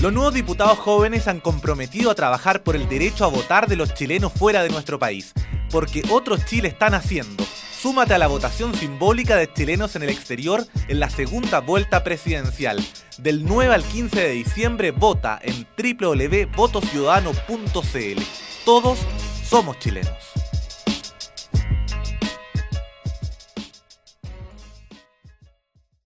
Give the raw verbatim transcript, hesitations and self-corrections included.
Los nuevos diputados jóvenes han comprometido a trabajar por el derecho a votar de los chilenos fuera de nuestro país, porque otros Chile están haciendo. Súmate a la votación simbólica de chilenos en el exterior en la segunda vuelta presidencial. Del nueve al quince de diciembre vota en doble u doble u doble u punto voto ciudadano punto c l. Todos somos chilenos.